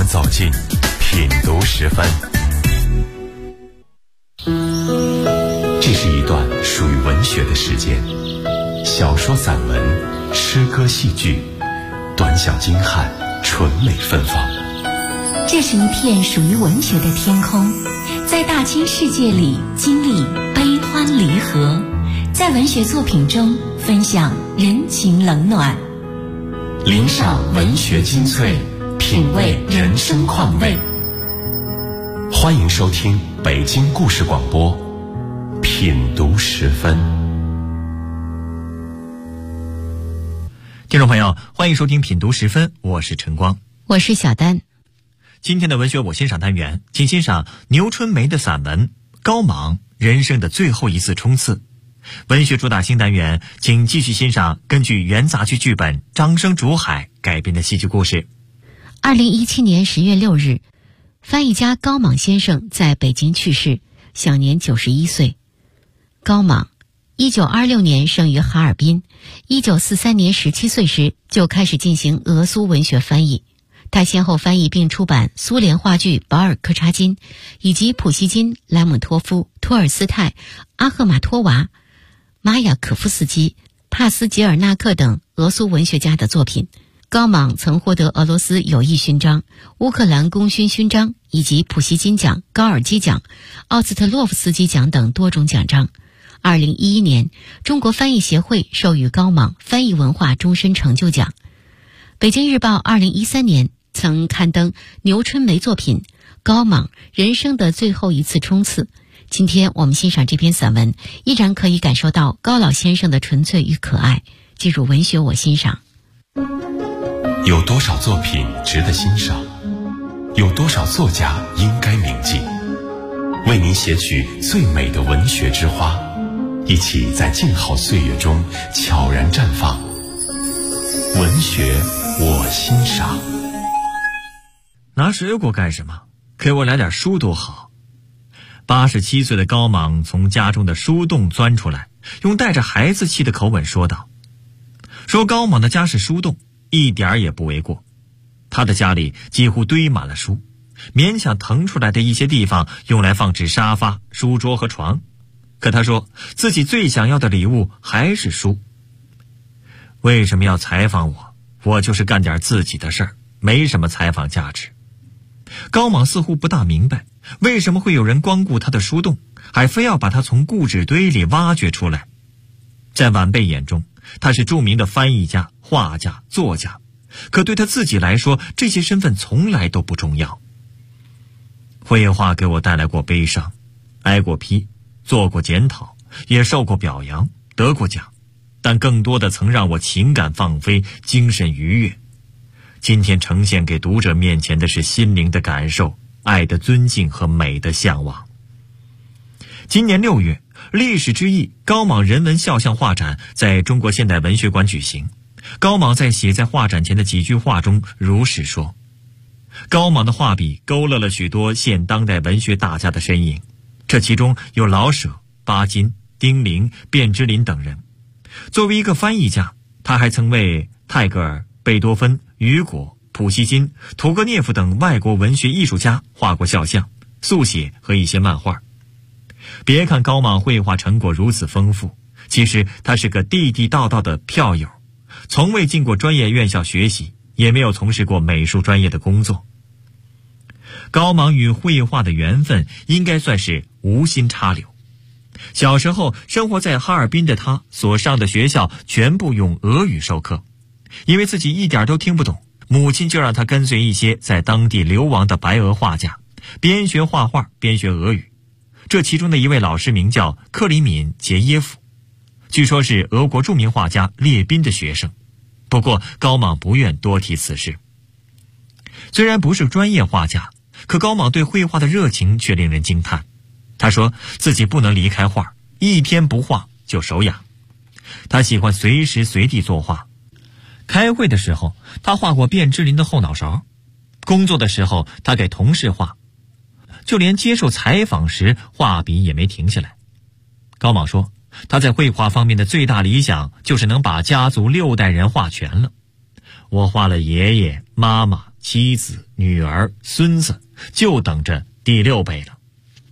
们走进品读时分。这是一段属于文学的时间，小说、散文、诗歌、戏剧，短小精悍，纯美芬芳。 这是一片属于文学的天空，在大千世界里经历悲欢离合，在文学作品中分享人情冷暖， 领赏文学精粹，品味人生况味。欢迎收听北京故事广播品读时分。 听众朋友，欢迎收听品读时分，我是陈光， 我是小丹。 今天的文学我欣赏单元，请欣赏牛春梅的散文《高莽：人生的最后一次冲刺》。文学主打新单元，请继续欣赏根据原杂剧剧本《张生竹海》改编的戏剧故事。 2017年10月6日，翻译家高莽先生在北京去世，享年91岁。高莽1926年生于哈尔滨，1943年17岁时就开始进行俄苏文学翻译。他先后翻译并出版苏联话剧《保尔柯察金》以及普希金、莱蒙托夫、托尔斯泰、阿赫马托娃、马雅可夫斯基、帕斯捷尔纳克等俄苏文学家的作品。高莽曾获得俄罗斯友谊勋章、乌克兰功勋勋章以及普希金奖、高尔基奖、奥斯特洛夫斯基奖等多种奖章。2011年，中国翻译协会授予高莽翻译文化终身成就奖。北京日报2013年曾刊登牛春梅作品《高莽：人生的最后一次冲刺》。今天我们欣赏这篇散文，依然可以感受到高老先生的纯粹与可爱。进入文学我欣赏。 有多少作品值得欣赏？有多少作家应该铭记？为您写取最美的文学之花，一起在静好岁月中悄然绽放。文学我欣赏。 拿水果干什么？给我来点书多好。87岁的高莽从家中的书洞钻出来，用带着孩子气的口吻说道。说高莽的家是书洞，一点儿也不为过。他的家里几乎堆满了书，勉强腾出来的一些地方用来放置沙发、书桌和床。可他说自己最想要的礼物还是书。为什么要采访我？我就是干点自己的事儿，没什么采访价值。高莽似乎不大明白，为什么会有人光顾他的书洞，还非要把他从故纸堆里挖掘出来。在晚辈眼中，他是著名的翻译家、画家、作家，可对他自己来说，这些身份从来都不重要。绘画给我带来过悲伤，挨过批，做过检讨，也受过表扬，得过奖，但更多的曾让我情感放飞，精神愉悦。今天呈现给读者面前的是心灵的感受，爱的尊敬和美的向往。今年6月，历史之翼高莽人文肖像画展在中国现代文学馆举行。高莽在写在画展前的几句话中如是说。高莽的画笔勾勒了许多现当代文学大家的身影，这其中有老舍、巴金、丁玲、卞之琳等人。作为一个翻译家，他还曾为泰戈尔、贝多芬、雨果、普希金、屠格涅夫等外国文学艺术家画过肖像、速写和一些漫画。别看高莽绘画成果如此丰富，其实他是个地地道道的票友，从未进过专业院校学习，也没有从事过美术专业的工作。高莽与绘画的缘分应该算是无心插柳。小时候生活在哈尔滨的他所上的学校全部用俄语授课，因为自己一点都听不懂，母亲就让他跟随一些在当地流亡的白俄画家，边学画画边学俄语。这其中的一位老师名叫克里敏杰耶夫，据说是俄国著名画家列宾的学生。不过高莽不愿多提此事。虽然不是专业画家，可高莽对绘画的热情却令人惊叹。他说自己不能离开画，一天不画就手痒。他喜欢随时随地作画。开会的时候，他画过卞之琳的后脑勺；工作的时候，他给同事画；就连接受采访时，画笔也没停下来。高莽说，他在绘画方面的最大理想就是能把家族6代人画全了。我画了爷爷、妈妈、 妻子、女儿、孙子，就等着第6辈了。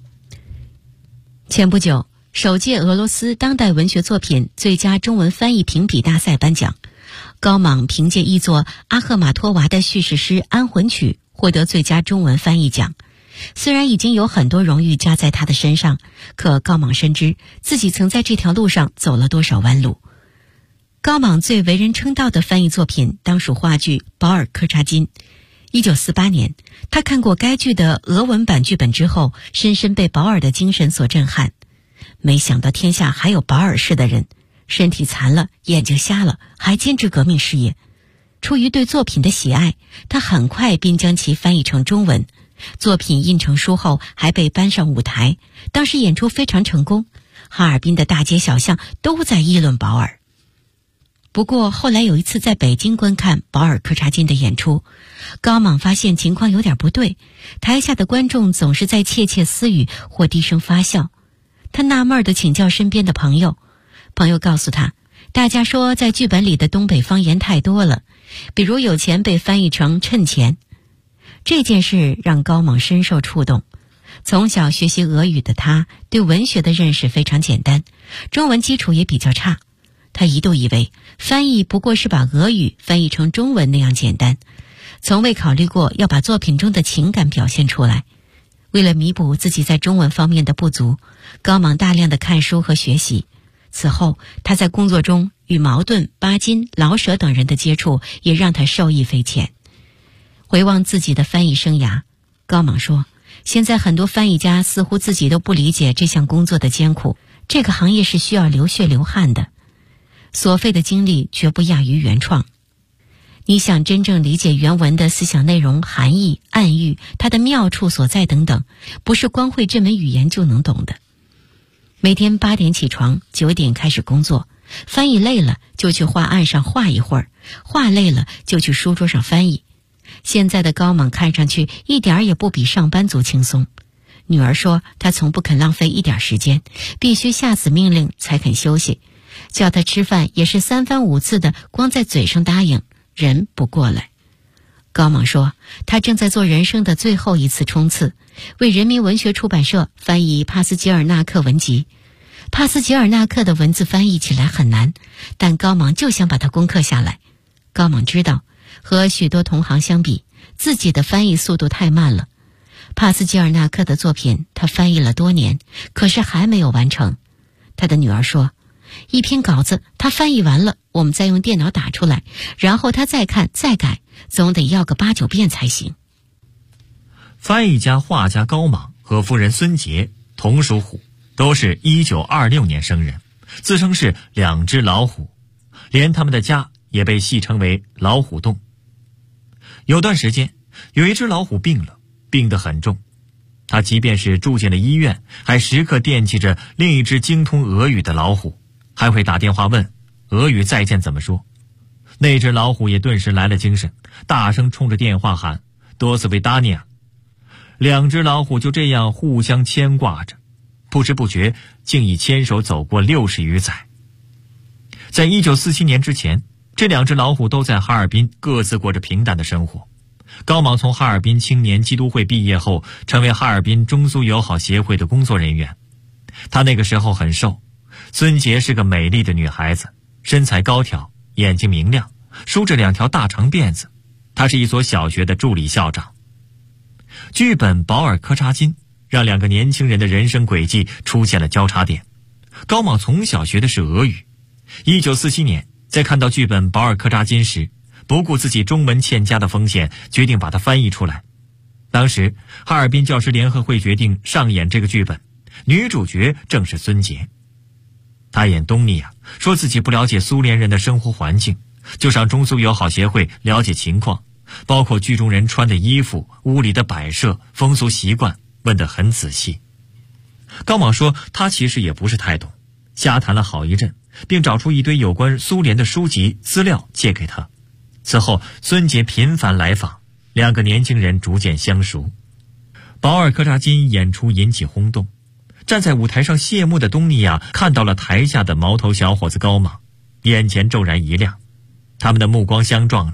前不久，首届俄罗斯当代文学作品最佳中文翻译评比大赛颁奖，高莽凭借译作阿赫马托娃的叙事诗《安魂曲》获得最佳中文翻译奖。虽然已经有很多荣誉加在他的身上，可高莽深知自己曾在这条路上走了多少弯路。高莽最为人称道的翻译作品当属话剧《保尔柯察金》。1948年，他看过该剧的俄文版剧本之后，深深被保尔的精神所震撼。没想到天下还有保尔式的人，身体残了，眼睛瞎了，还坚持革命事业。出于对作品的喜爱，他很快便将其翻译成中文。作品印成书后，还被搬上舞台，当时演出非常成功，哈尔滨的大街小巷都在议论保尔。不过后来有一次在北京观看保尔柯察金的演出，高莽发现情况有点不对，台下的观众总是在窃窃私语或低声发笑。他纳闷地请教身边的朋友，朋友告诉他，大家说在剧本里的东北方言太多了，比如有钱被翻译成趁钱。这件事让高莽深受触动。从小学习俄语的他，对文学的认识非常简单，中文基础也比较差。他一度以为翻译不过是把俄语翻译成中文那样简单，从未考虑过要把作品中的情感表现出来。为了弥补自己在中文方面的不足，高莽大量的看书和学习。此后，他在工作中与茅盾、巴金、老舍等人的接触也让他受益匪浅。回望自己的翻译生涯，高莽说，现在很多翻译家似乎自己都不理解这项工作的艰苦，这个行业是需要流血流汗的，所费的精力绝不亚于原创。你想真正理解原文的思想内容、含义、暗喻，它的妙处所在等等，不是光会这门语言就能懂的。每天8点起床，9点开始工作，翻译累了就去画案上画一会儿，画累了就去书桌上翻译。现在的高莽看上去一点也不比上班族轻松。女儿说他从不肯浪费一点时间，必须下死命令才肯休息，叫他吃饭也是3番5次的光在嘴上答应，人不过来。高莽说，他正在做人生的最后一次冲刺，为人民文学出版社翻译帕斯捷尔纳克文集。帕斯捷尔纳克的文字翻译起来很难，但高莽就想把它攻克下来。高莽知道，和许多同行相比，自己的翻译速度太慢了。帕斯捷尔纳克的作品他翻译了多年，可是还没有完成。他的女儿说，一篇稿子他翻译完了，我们再用电脑打出来，然后他再看再改，总得要个8、9遍才行。 翻译家、画家高莽和夫人孙杰同属虎，都是1926年生人，自称是2只老虎，连他们的家也被戏称为老虎洞。有段时间，有一只老虎病了，病得很重，他即便是住进了医院，还时刻惦记着另一只精通俄语的老虎，还会打电话问俄语再见怎么说。那只老虎也顿时来了精神，大声冲着电话喊多斯维达尼亚。2只老虎就这样互相牵挂着，不知不觉竟已牵手走过60余载。在1947年之前，这2只老虎都在哈尔滨各自过着平淡的生活。高莽从哈尔滨青年基督会毕业后，成为哈尔滨中苏友好协会的工作人员。他那个时候很瘦，孙杰是个美丽的女孩子，身材高挑，眼睛明亮，梳着2条大长辫子。她是一所小学的助理校长。剧本《保尔柯察金》让2个年轻人的人生轨迹出现了交叉点。高莽从小学的是俄语，1947年在看到剧本《保尔柯察金》时，不顾自己中文欠佳的风险，决定把它翻译出来。当时哈尔滨教师联合会决定上演这个剧本，女主角正是孙杰。她演东尼亚，说自己不了解苏联人的生活环境，就上中苏友好协会了解情况，包括剧中人穿的衣服、屋里的摆设、风俗习惯，问得很仔细。高莽说他其实也不是太懂，瞎谈了好一阵，并找出一堆有关苏联的书籍资料借给他。此后孙杰频繁来访，2个年轻人逐渐相熟。保尔柯察金演出引起轰动，站在舞台上谢幕的东尼亚看到了台下的毛头小伙子高莽，眼前骤然一亮，他们的目光相撞了。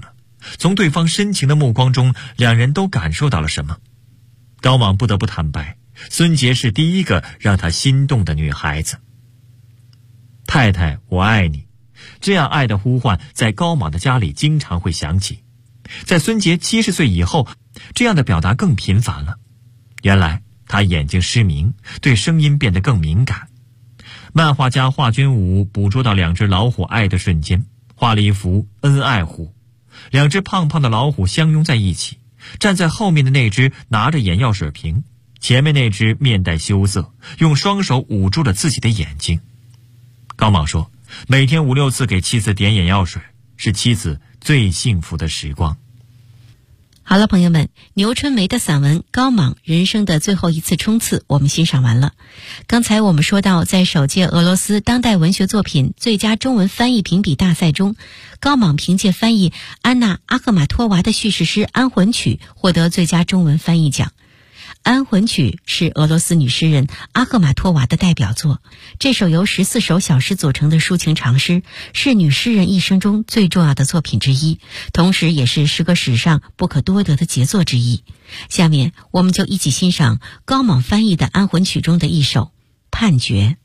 从对方深情的目光中，两人都感受到了什么。高莽不得不坦白，孙杰是第一个让他心动的女孩子。太太，我爱你，这样爱的呼唤在高莽的家里经常会响起。在孙杰70岁以后，这样的表达更频繁了。原来他眼睛失明，对声音变得更敏感。漫画家华君武捕捉到两只老虎爱的瞬间，画了一幅恩爱虎。两只胖胖的老虎相拥在一起，站在后面的那只拿着眼药水瓶，前面那只面带羞涩，用双手捂住了自己的眼睛。高莽说，每天5、6次给妻子点眼药水，是妻子最幸福的时光。 好了，朋友们，牛春梅的散文《高莽人生的最后一次冲刺》我们欣赏完了。刚才我们说到，在首届俄罗斯当代文学作品最佳中文翻译评比大赛中，高莽凭借翻译安娜·阿赫玛托娃的叙事诗《安魂曲》获得最佳中文翻译奖。《安魂曲》是俄罗斯女诗人阿赫玛托娃的代表作，这首由14首小诗组成的抒情长诗，是女诗人一生中最重要的作品之一，同时也是诗歌史上不可多得的杰作之一。下面我们就一起欣赏高莽翻译的《安魂曲》中的一首《判决》。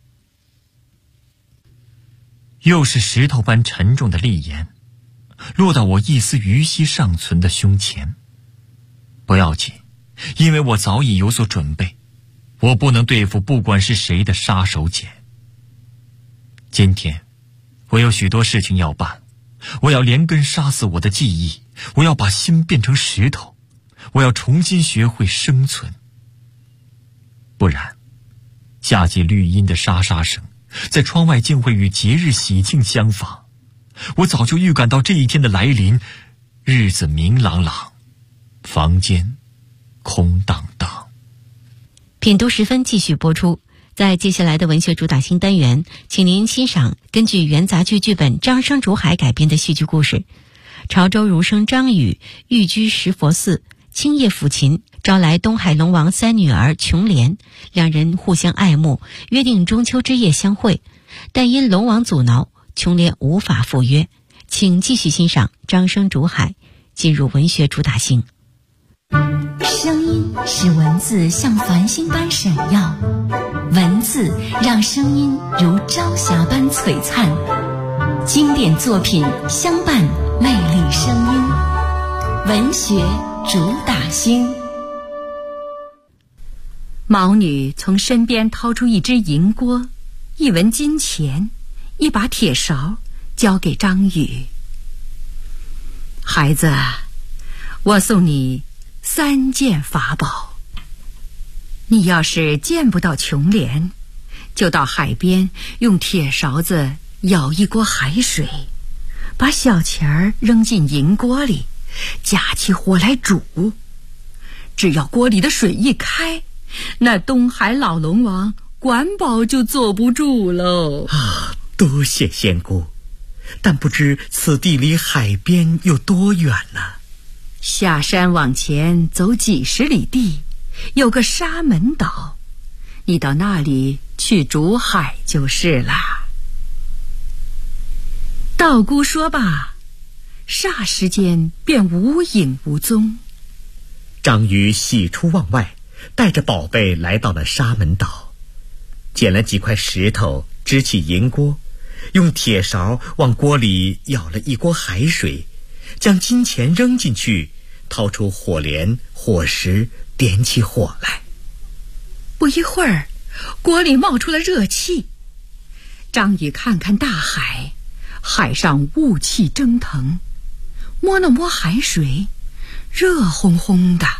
又是石头般沉重的利言，落到我一丝余息尚存的胸前。不要紧，因为我早已有所准备，我不能对付不管是谁的杀手锏。今天我有许多事情要办，我要连根杀死我的记忆，我要把心变成石头，我要重新学会生存。不然夏季绿荫的沙沙声在窗外竟会与节日喜庆相仿。我早就预感到这一天的来临，日子明朗朗，房间空荡荡。 品读时分继续播出。在接下来的文学主打新单元，请您欣赏根据元杂剧剧本《张生竹海》改编的戏剧故事。潮州儒生张宇寓居石佛寺，清夜抚琴，招来东海龙王3女儿琼莲，两人互相爱慕，约定中秋之夜相会，但因龙王阻挠，琼莲无法赴约。请继续欣赏《张生竹海》，进入文学主打星。 声音使文字像繁星般闪耀，文字让声音如朝霞般璀璨。经典作品相伴，魅力声音，文学主打星。毛女从身边掏出一只银锅，一文金钱，一把铁勺，交给张宇。孩子，我送你3件法宝。你要是见不到琼莲，就到海边用铁勺子舀一锅海水，把小钱儿扔进银锅里，架起火来煮。只要锅里的水一开，那东海老龙王管保就坐不住喽。 啊，多谢仙姑，但不知此地离海边有多远呢？ 下山往前走几10里地，有个沙门岛，你到那里去煮海就是啦。道姑说罢，霎时间便无影无踪。 张宇喜出望外，带着宝贝来到了沙门岛，捡了几块石头，支起银锅，用铁勺往锅里舀了一锅海水，将金钱扔进去，掏出火镰、火石，点起火来。 不一会儿，锅里冒出了热气。张宇看看大海，海上雾气蒸腾，摸了摸海水，热烘烘的。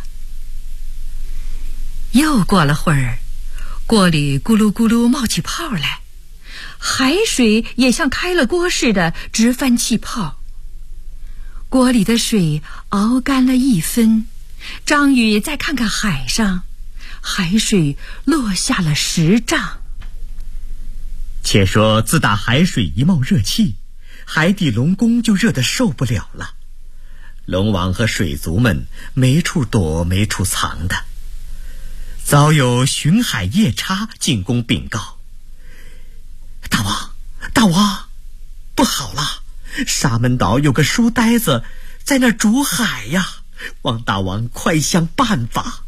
又过了会儿，锅里咕噜咕噜冒起泡来，海水也像开了锅似的直翻气泡。锅里的水熬干了1分，张宇再看看海上，海水落下了10丈。 且说自打海水一冒热气，海底龙宫就热得受不了了。龙王和水族们没处躲没处藏的，早有巡海夜叉进宫禀告：大王，不好了，沙门岛有个书呆子在那儿逐海呀！王大王快想办法。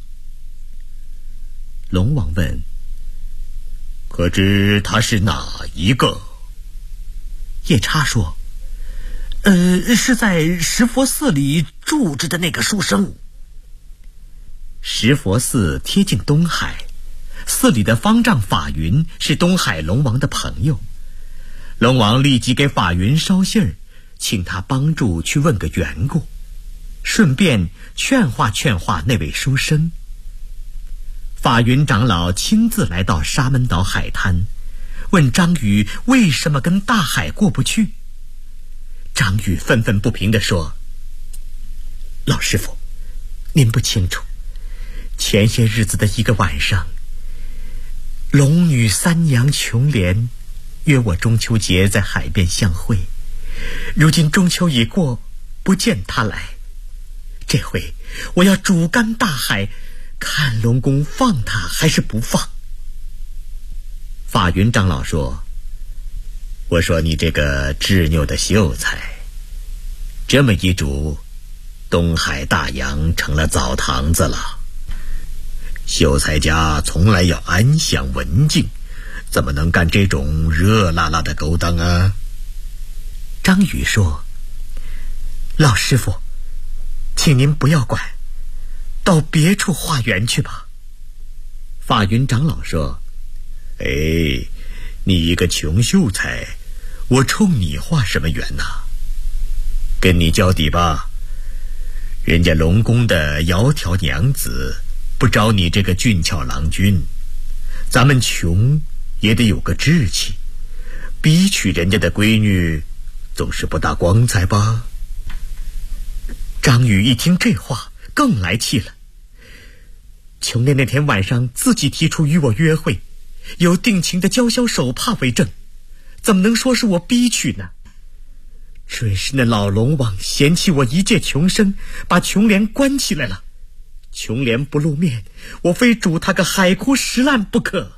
龙王问：可知他是哪一个？夜叉说：是在石佛寺里住着的那个书生。石佛寺贴近东海，寺里的方丈法云是东海龙王的朋友。龙王立即给法云捎信儿，请他帮助去问个缘故，顺便劝化那位书生。法云长老亲自来到沙门岛海滩，问张宇为什么跟大海过不去。张宇愤愤不平地说：老师傅，您不清楚，前些日子的一个晚上，龙女三娘琼莲约我中秋节在海边相会，如今中秋已过，不见她来，这回我要主干大海，看龙公放她还是不放。法云长老说：我说你这个执拗的秀才，这么一煮，东海大洋成了澡堂子了。秀才家从来要安详文静，怎么能干这种热辣辣的勾当啊？张宇说：老师傅，请您不要管，到别处化缘去吧。法云长老说：你一个穷秀才，我冲你化什么缘呐？跟你交底吧，人家龙宫的窈窕娘子不招你这个俊俏郎君，咱们穷也得有个志气，逼娶人家的闺女总是不大光彩吧。张宇一听这话更来气了，琼莲那天晚上自己提出与我约会，有定情的娇小手帕为证，怎么能说是我逼娶呢？准是那老龙王嫌弃我一介穷生，把琼莲关起来了。琼莲不露面，我非煮他个海枯石烂不可。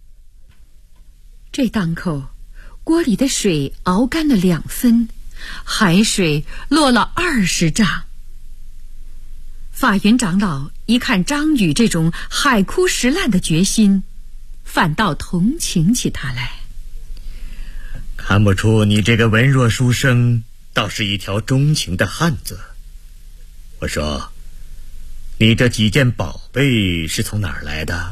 这当口，锅里的水熬干了2分，海水落了20丈。法云长老一看张宇这种海枯石烂的决心，反倒同情起他来。 看不出你这个文弱书生倒是一条钟情的汉子。我说，你这几件宝贝是从哪儿来的？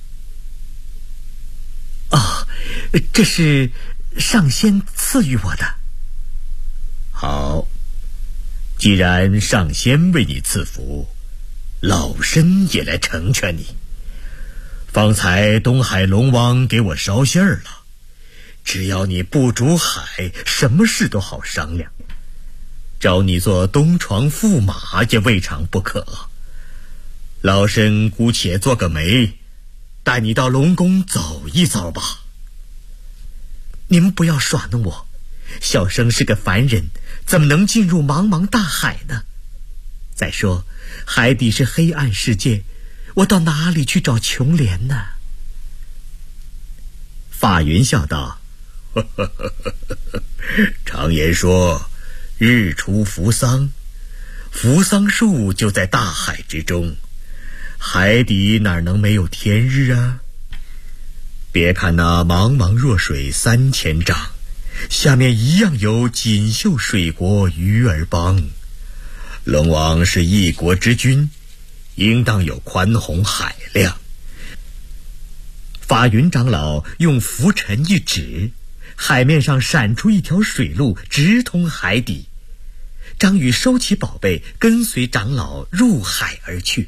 这是上仙赐予我的。好，既然上仙为你赐福，老身也来成全你。方才东海龙王给我捎信儿了，只要你不逐海，什么事都好商量。招你做东床驸马也未尝不可。老身姑且做个媒，带你到龙宫走一遭吧。您不要耍弄我，小生是个凡人，怎么能进入茫茫大海呢？再说海底是黑暗世界，我到哪里去找琼莲呢？法云笑道：常言说日出扶桑，扶桑树就在大海之中，海底哪能没有天日啊？别看那茫茫若水3000丈，下面一样有锦绣水国鱼儿帮。龙王是一国之君，应当有宽宏海量。法云长老用拂尘一指，海面上闪出一条水路，直通海底。张宇收起宝贝，跟随长老入海而去。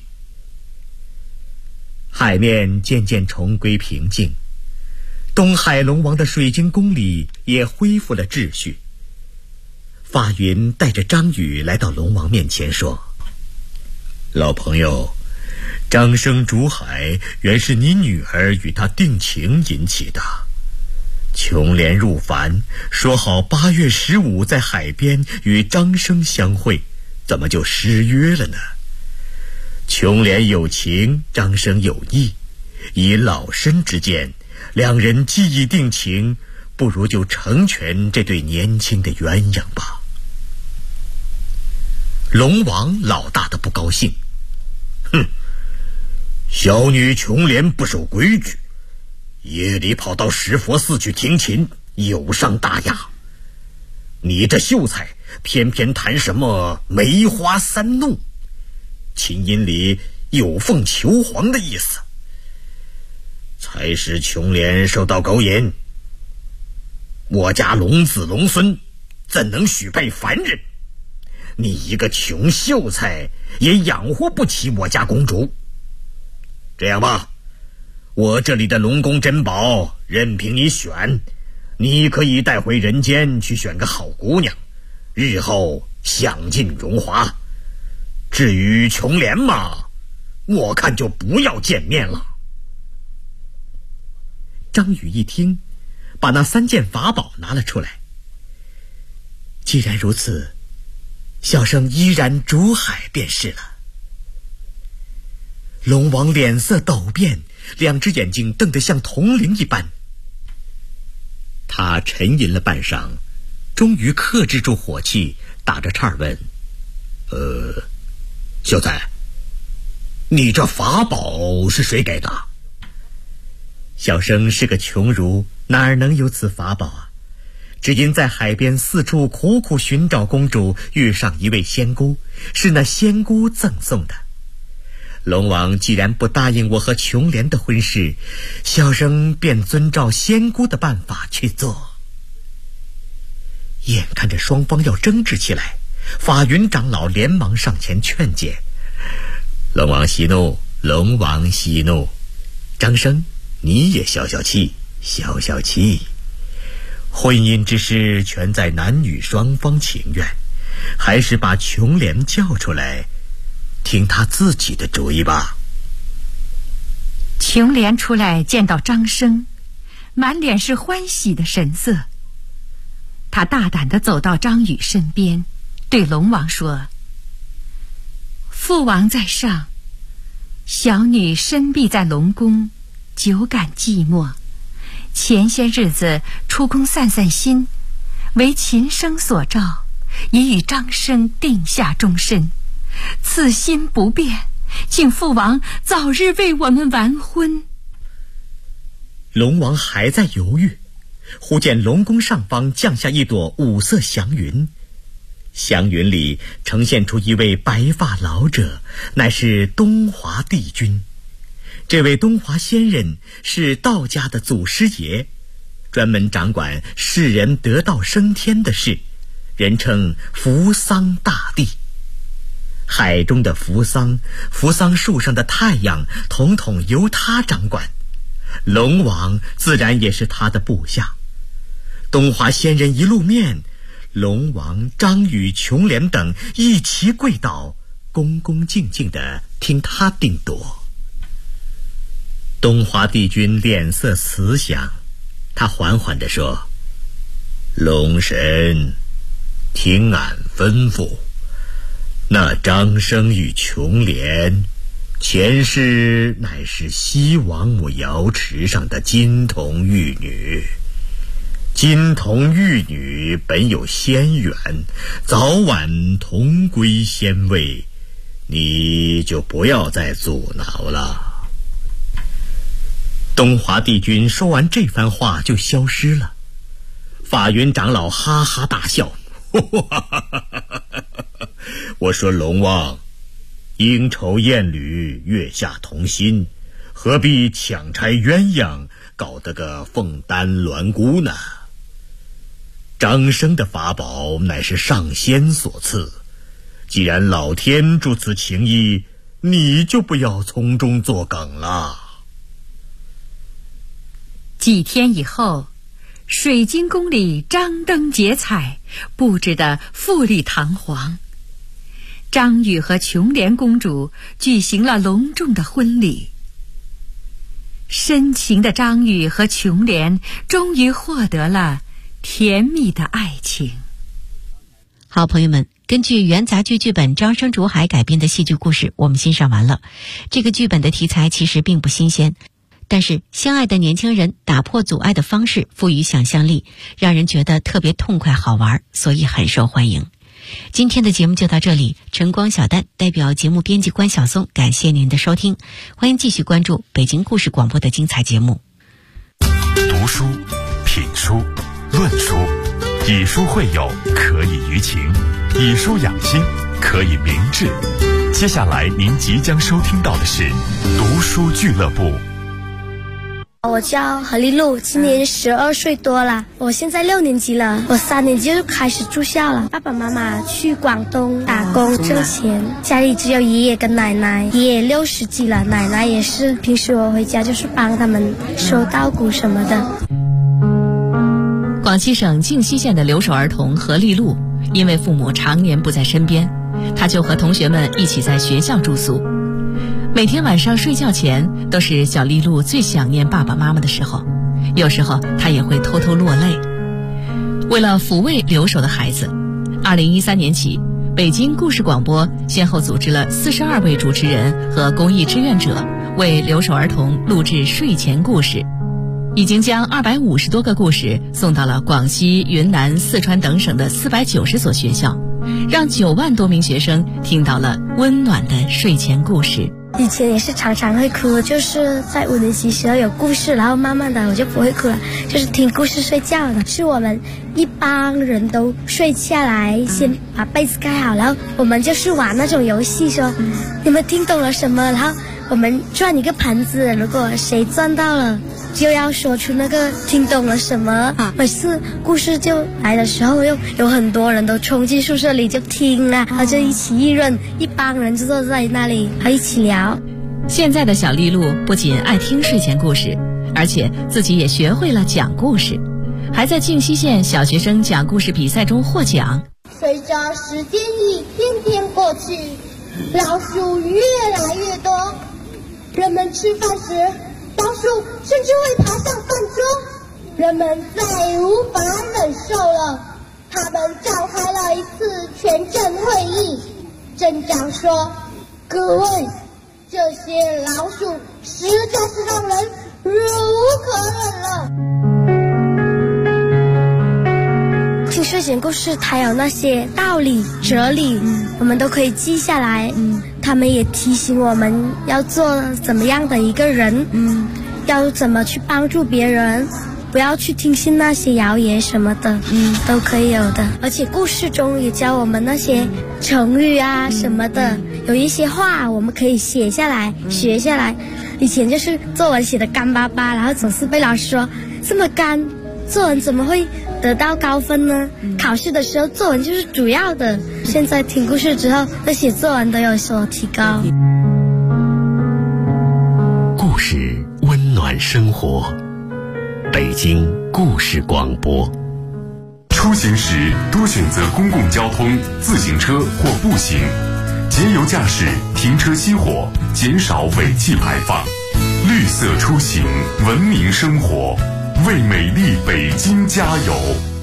海面渐渐重归平静，东海龙王的水晶宫里也恢复了秩序。法云带着张宇来到龙王面前说：老朋友，张生逐海原是你女儿与他定情引起的。琼莲入凡，说好8月15在海边与张生相会，怎么就失约了呢？琼莲有情，张生有意，以老身之见，两人既已定情，不如就成全这对年轻的鸳鸯吧。 龙王老大的不高兴，哼，小女琼莲不守规矩，夜里跑到石佛寺去听琴，有伤大雅。你这秀才偏偏弹什么梅花三弄，琴音里有凤求凰的意思，才使琼莲受到勾引。我家龙子龙孙怎能许配凡人？你一个穷秀才也养活不起我家公主。这样吧，我这里的龙宫珍宝任凭你选，你可以带回人间去选个好姑娘，日后享尽荣华。至于琼莲嘛，我看就不要见面了。 张宇一听，把那3件法宝拿了出来。既然如此，小生依然竹海便是了。龙王脸色陡变，2只眼睛瞪得像铜铃一般。他沉吟了半晌，终于克制住火气，打着岔问： 秀才，你这法宝是谁给的？ 小生是个穷儒，哪能有此法宝啊？只因在海边四处苦苦寻找公主，遇上一位仙姑，是那仙姑赠送的。龙王既然不答应我和琼莲的婚事，小生便遵照仙姑的办法去做。眼看着双方要争执起来，法云长老连忙上前劝解：龙王息怒，龙王息怒，张生你也消消气，消消气。婚姻之事全在男女双方情愿，还是把琼莲叫出来，听他自己的主意吧。 琼莲出来见到张生，满脸是欢喜的神色。他大胆地走到张宇身边，对龙王说：父王在上，小女身避在龙宫，久感寂寞，前些日子出宫散散心，为琴声所召，已与张生定下终身。此心不变，请父王早日为我们完婚。 龙王还在犹豫，忽见龙宫上方降下一朵五色祥云，祥云里呈现出一位白发老者，乃是东华帝君。这位东华仙人是道家的祖师爷，专门掌管世人得道升天的事，人称扶桑大帝。海中的扶桑树上的太阳，统统由他掌管。龙王自然也是他的部下。东华仙人一露面，龙王、张宇、琼莲等一齐跪倒，恭恭敬敬地听他定夺。东华帝君脸色慈祥，他缓缓地说：龙神，听俺吩咐，那张生与琼莲前世乃是西王母瑶池上的金童玉女，金童玉女本有仙缘，早晚同归仙位，你就不要再阻挠了。东华帝君说完这番话就消失了。法云长老哈哈大笑：我说龙王，应酬艳侣，月下同心，何必强拆鸳鸯，搞得个凤丹鸾姑呢？张生的法宝乃是上仙所赐，既然老天注此情意，你就不要从中作梗了。 几天以后，水晶宫里张灯结彩，布置得富丽堂皇。张宇和琼莲公主举行了隆重的婚礼。深情的张宇和琼莲终于获得了甜蜜的爱情。 好，朋友们，根据原杂剧剧本《张生竹海》改编的戏剧故事，我们欣赏完了。这个剧本的题材其实并不新鲜，但是相爱的年轻人打破阻碍的方式富于想象力，让人觉得特别痛快好玩，所以很受欢迎。 今天的节目就到这里，晨光小丹代表节目编辑关晓松，感谢您的收听，欢迎继续关注北京故事广播的精彩节目。 读书、品书、论书，以书会友，可以娱情；以书养心，可以明志。接下来您即将收听到的是读书俱乐部。 我叫何丽露，今年12岁多了，我现在6年级了，我3年级就开始住校了。爸爸妈妈去广东打工挣钱，家里只有爷爷跟奶奶，爷爷60几了，奶奶也是，平时我回家就是帮他们收稻谷什么的。 广西省靖西县的留守儿童何丽露，因为父母常年不在身边，她就和同学们一起在学校住宿。每天晚上睡觉前，都是小丽露最想念爸爸妈妈的时候，有时候她也会偷偷落泪。为了抚慰留守的孩子，2013年起，北京故事广播先后组织了42位主持人和公益志愿者，为留守儿童录制睡前故事，已经将250多个故事送到了广西、云南、四川等省的490所学校，让9万多名学生听到了温暖的睡前故事。 以前也是常常会哭，就是在5年级时候有故事，然后慢慢的我就不会哭了，就是听故事睡觉的。是我们一帮人都睡下来，先把被子盖好，然后我们就是玩那种游戏，说你们听懂了什么，然后我们转一个盘子，如果谁转到了就要说出那个听懂了什么。每次故事就来的时候，又有很多人都冲进宿舍里就听啊，然后就一起议论，一帮人就坐在那里还一起聊。 现在的小丽露不仅爱听睡前故事，而且自己也学会了讲故事，还在靖西县小学生讲故事比赛中获奖。 随着时间一天天过去，老鼠越来越多，人们吃饭时老鼠甚至会爬上饭桌，人们再无法忍受了，他们召开了一次全镇会议。镇长说：“各位，这些老鼠实在是让人忍无可忍了。” 听睡前故事，它有那些道理、哲理，我们都可以记下来。他们也提醒我们要做怎么样的一个人，要怎么去帮助别人，不要去听信那些谣言什么的，都可以有的。而且故事中也教我们那些成语啊什么的，有一些话我们可以写下来、学下来。以前就是作文写的干巴巴，然后总是被老师说这么干，作文怎么会得到高分呢？考试的时候作文就是主要的。现在听故事之后，那写作文都有所提高。 故事温暖生活，北京故事广播。 出行时多选择公共交通、自行车或步行，节油驾驶，停车熄火，减少尾气排放。绿色出行，文明生活，为美丽北京加油！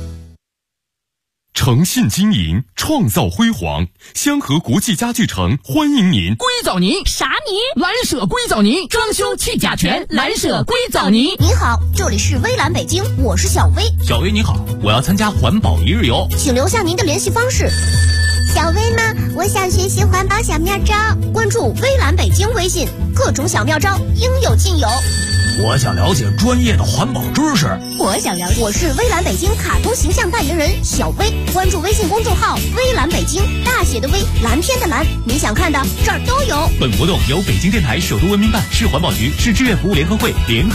诚信经营，创造辉煌。香河国际家具城欢迎您。 硅藻泥啥泥？蓝舍硅藻泥，装修去甲醛，蓝舍硅藻泥。 您好，这里是微蓝北京，我是小薇。 小薇你好，我要参加环保一日游， 请留下您的联系方式。 小薇吗？我想学习环保小妙招， 关注微蓝北京微信，各种小妙招应有尽有。 我想了解专业的环保知识。 我想了解，我是微蓝北京卡通形象代言人小薇，关注微信公众号微蓝北京，大写的微，蓝天的蓝，你想看的这儿都有。 本活动由北京电台首都文明办、市环保局、市志愿服务联合会联合